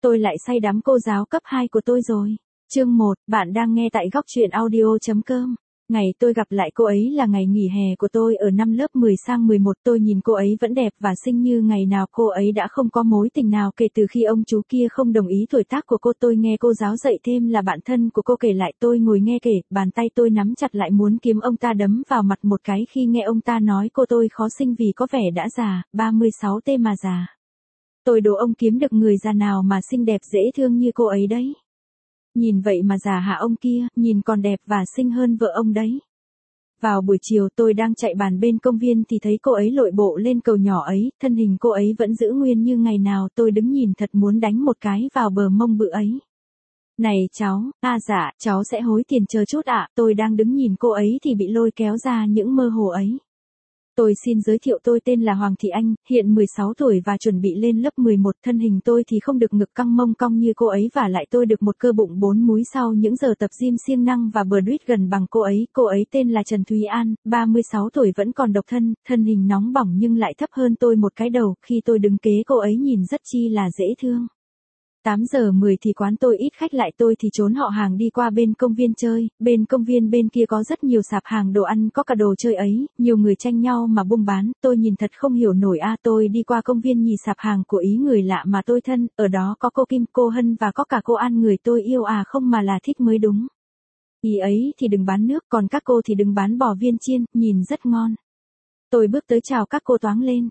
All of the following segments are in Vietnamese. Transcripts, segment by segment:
tôi lại say đắm cô giáo cấp 2 của tôi rồi. Chương 1, bạn đang nghe tại góc truyện audio.com. Ngày tôi gặp lại cô ấy là ngày nghỉ hè của tôi ở năm lớp 10 sang 11. Tôi nhìn cô ấy vẫn đẹp và xinh như ngày nào. Cô ấy đã không có mối tình nào kể từ khi ông chú kia không đồng ý tuổi tác của cô. Tôi nghe cô giáo dạy thêm là bạn thân của cô kể lại. Tôi ngồi nghe kể, bàn tay tôi nắm chặt lại muốn kiếm ông ta đấm vào mặt một cái khi nghe ông ta nói cô tôi khó sinh vì có vẻ đã già, 36 t mà già. Tôi đố ông kiếm được người già nào mà xinh đẹp dễ thương như cô ấy đấy. Nhìn vậy mà già hả ông kia, nhìn còn đẹp và xinh hơn vợ ông đấy. Vào buổi chiều tôi đang chạy bàn bên công viên thì thấy cô ấy lội bộ lên cầu nhỏ ấy, thân hình cô ấy vẫn giữ nguyên như ngày nào. Tôi đứng nhìn thật muốn đánh một cái vào bờ mông bự ấy. Này cháu, dạ, cháu sẽ hối tiền chờ chút ạ. Tôi đang đứng nhìn cô ấy thì bị lôi kéo ra những mơ hồ ấy. Tôi xin giới thiệu tôi tên là Hoàng Thị Anh, hiện 16 tuổi và chuẩn bị lên lớp 11. Thân hình tôi thì không được ngực căng mông cong như cô ấy và lại tôi được một cơ bụng 4 múi sau những giờ tập gym siêng năng và bờ đuýt gần bằng cô ấy. Cô ấy tên là Trần Thúy An, 36 tuổi vẫn còn độc thân, thân hình nóng bỏng nhưng lại thấp hơn tôi một cái đầu. Khi tôi đứng kế cô ấy nhìn rất chi là dễ thương. 8 giờ 10 thì quán tôi ít khách lại tôi thì trốn họ hàng đi qua bên công viên chơi, bên công viên bên kia có rất nhiều sạp hàng đồ ăn có cả đồ chơi ấy, nhiều người tranh nhau mà buôn bán, tôi nhìn thật không hiểu nổi tôi đi qua công viên nhìn sạp hàng của ý người lạ mà tôi thân, ở đó có cô Kim, cô Hân và có cả cô An người tôi yêu không mà là thích mới đúng. Ý ấy thì đừng bán nước còn các cô thì đừng bán bò viên chiên, nhìn rất ngon. Tôi bước tới chào các cô toáng lên,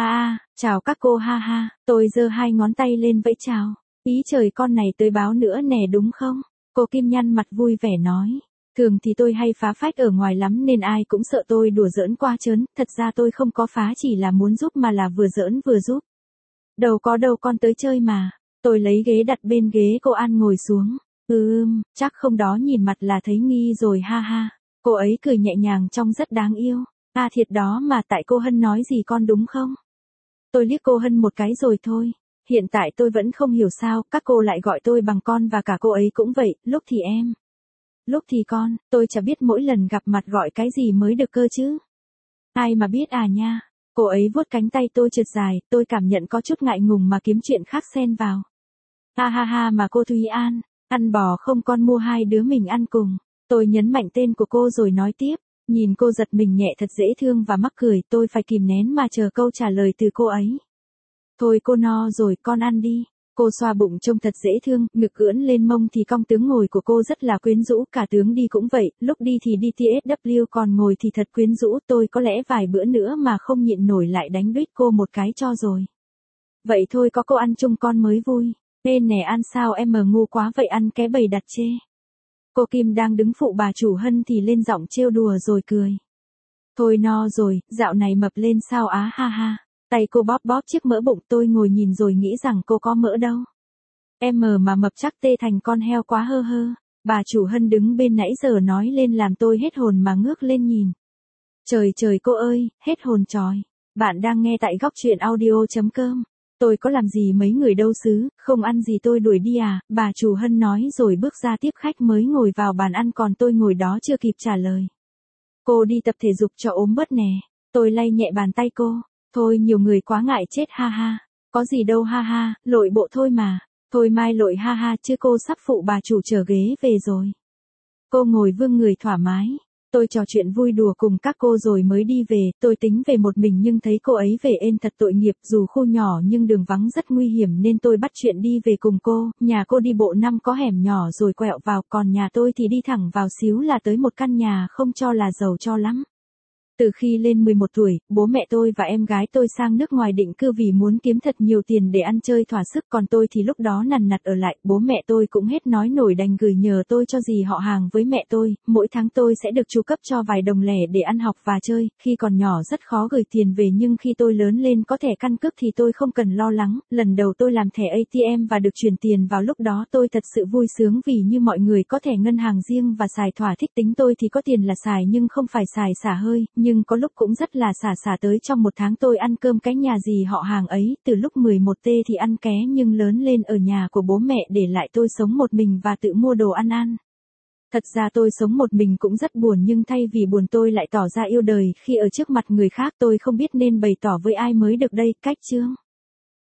chào các cô ha ha, tôi giơ 2 ngón tay lên vẫy chào. Ý trời con này tới báo nữa nè đúng không? Cô Kim nhăn mặt vui vẻ nói. Thường thì tôi hay phá phách ở ngoài lắm nên ai cũng sợ tôi đùa giỡn qua trớn. Thật ra tôi không có phá chỉ là muốn giúp mà là vừa giỡn vừa giúp. Đâu có đâu con tới chơi mà. Tôi lấy ghế đặt bên ghế cô An ngồi xuống. Chắc không đó nhìn mặt là thấy nghi rồi ha ha. Cô ấy cười nhẹ nhàng trông rất đáng yêu. Thiệt đó mà tại cô Hân nói gì con đúng không? Tôi liếc cô Hân một cái rồi thôi. Hiện tại tôi vẫn không hiểu sao các cô lại gọi tôi bằng con và cả cô ấy cũng vậy, lúc thì em. Lúc thì con, tôi chả biết mỗi lần gặp mặt gọi cái gì mới được cơ chứ. Ai mà biết nha. Cô ấy vuốt cánh tay tôi trượt dài, tôi cảm nhận có chút ngại ngùng mà kiếm chuyện khác xen vào. Ha mà cô Thúy An, ăn bò không con mua 2 đứa mình ăn cùng. Tôi nhấn mạnh tên của cô rồi nói tiếp, nhìn cô giật mình nhẹ thật dễ thương và mắc cười, tôi phải kìm nén mà chờ câu trả lời từ cô ấy. Thôi cô no rồi con ăn đi. Cô xoa bụng trông thật dễ thương, ngực ưỡn lên mông thì cong tướng ngồi của cô rất là quyến rũ, cả tướng đi cũng vậy, lúc đi thì đi TSW còn ngồi thì thật quyến rũ, tôi có lẽ vài bữa nữa mà không nhịn nổi lại đánh đuýt cô một cái cho rồi. Vậy thôi có cô ăn chung con mới vui. Nên nè ăn sao em ngu quá vậy ăn cái bầy đặt chê. Cô Kim đang đứng phụ bà chủ Hân thì lên giọng trêu đùa rồi cười. Thôi no rồi, dạo này mập lên sao ha ha. Tay cô bóp bóp chiếc mỡ bụng tôi ngồi nhìn rồi nghĩ rằng cô có mỡ đâu. Em mà mập chắc tê thành con heo quá hơ hơ. Bà chủ Hân đứng bên nãy giờ nói lên làm tôi hết hồn mà ngước lên nhìn. Trời trời cô ơi, hết hồn tròi. Bạn đang nghe tại góc truyện audio.com. Tôi có làm gì mấy người đâu xứ, không ăn gì tôi đuổi đi bà chủ Hân nói rồi bước ra tiếp khách mới ngồi vào bàn ăn còn tôi ngồi đó chưa kịp trả lời. Cô đi tập thể dục cho ốm bớt nè. Tôi lay nhẹ bàn tay cô. Thôi nhiều người quá ngại chết ha ha. Có gì đâu ha ha, lội bộ thôi mà. Thôi mai lội ha ha chứ cô sắp phụ bà chủ chở ghế về rồi. Cô ngồi vươn người thoải mái. Tôi trò chuyện vui đùa cùng các cô rồi mới đi về, tôi tính về một mình nhưng thấy cô ấy về êm thật tội nghiệp, dù khu nhỏ nhưng đường vắng rất nguy hiểm nên tôi bắt chuyện đi về cùng cô, nhà cô đi bộ 5 có hẻm nhỏ rồi quẹo vào, còn nhà tôi thì đi thẳng vào xíu là tới một căn nhà không cho là giàu cho lắm. Từ khi lên 11 tuổi, bố mẹ tôi và em gái tôi sang nước ngoài định cư vì muốn kiếm thật nhiều tiền để ăn chơi thỏa sức còn tôi thì lúc đó nằn nặt ở lại, bố mẹ tôi cũng hết nói nổi đành gửi nhờ tôi cho dì họ hàng với mẹ tôi, mỗi tháng tôi sẽ được chu cấp cho vài đồng lẻ để ăn học và chơi, khi còn nhỏ rất khó gửi tiền về nhưng khi tôi lớn lên có thẻ căn cước thì tôi không cần lo lắng, lần đầu tôi làm thẻ ATM và được chuyển tiền vào lúc đó tôi thật sự vui sướng vì như mọi người có thẻ ngân hàng riêng và xài thỏa thích tính tôi thì có tiền là xài nhưng không phải xài xả hơi. Nhưng có lúc cũng rất là xả tới trong một tháng tôi ăn cơm cái nhà dì họ hàng ấy, từ lúc 11 t thì ăn ké nhưng lớn lên ở nhà của bố mẹ để lại tôi sống một mình và tự mua đồ ăn. Thật ra tôi sống một mình cũng rất buồn nhưng thay vì buồn tôi lại tỏ ra yêu đời khi ở trước mặt người khác tôi không biết nên bày tỏ với ai mới được đây, cách chương.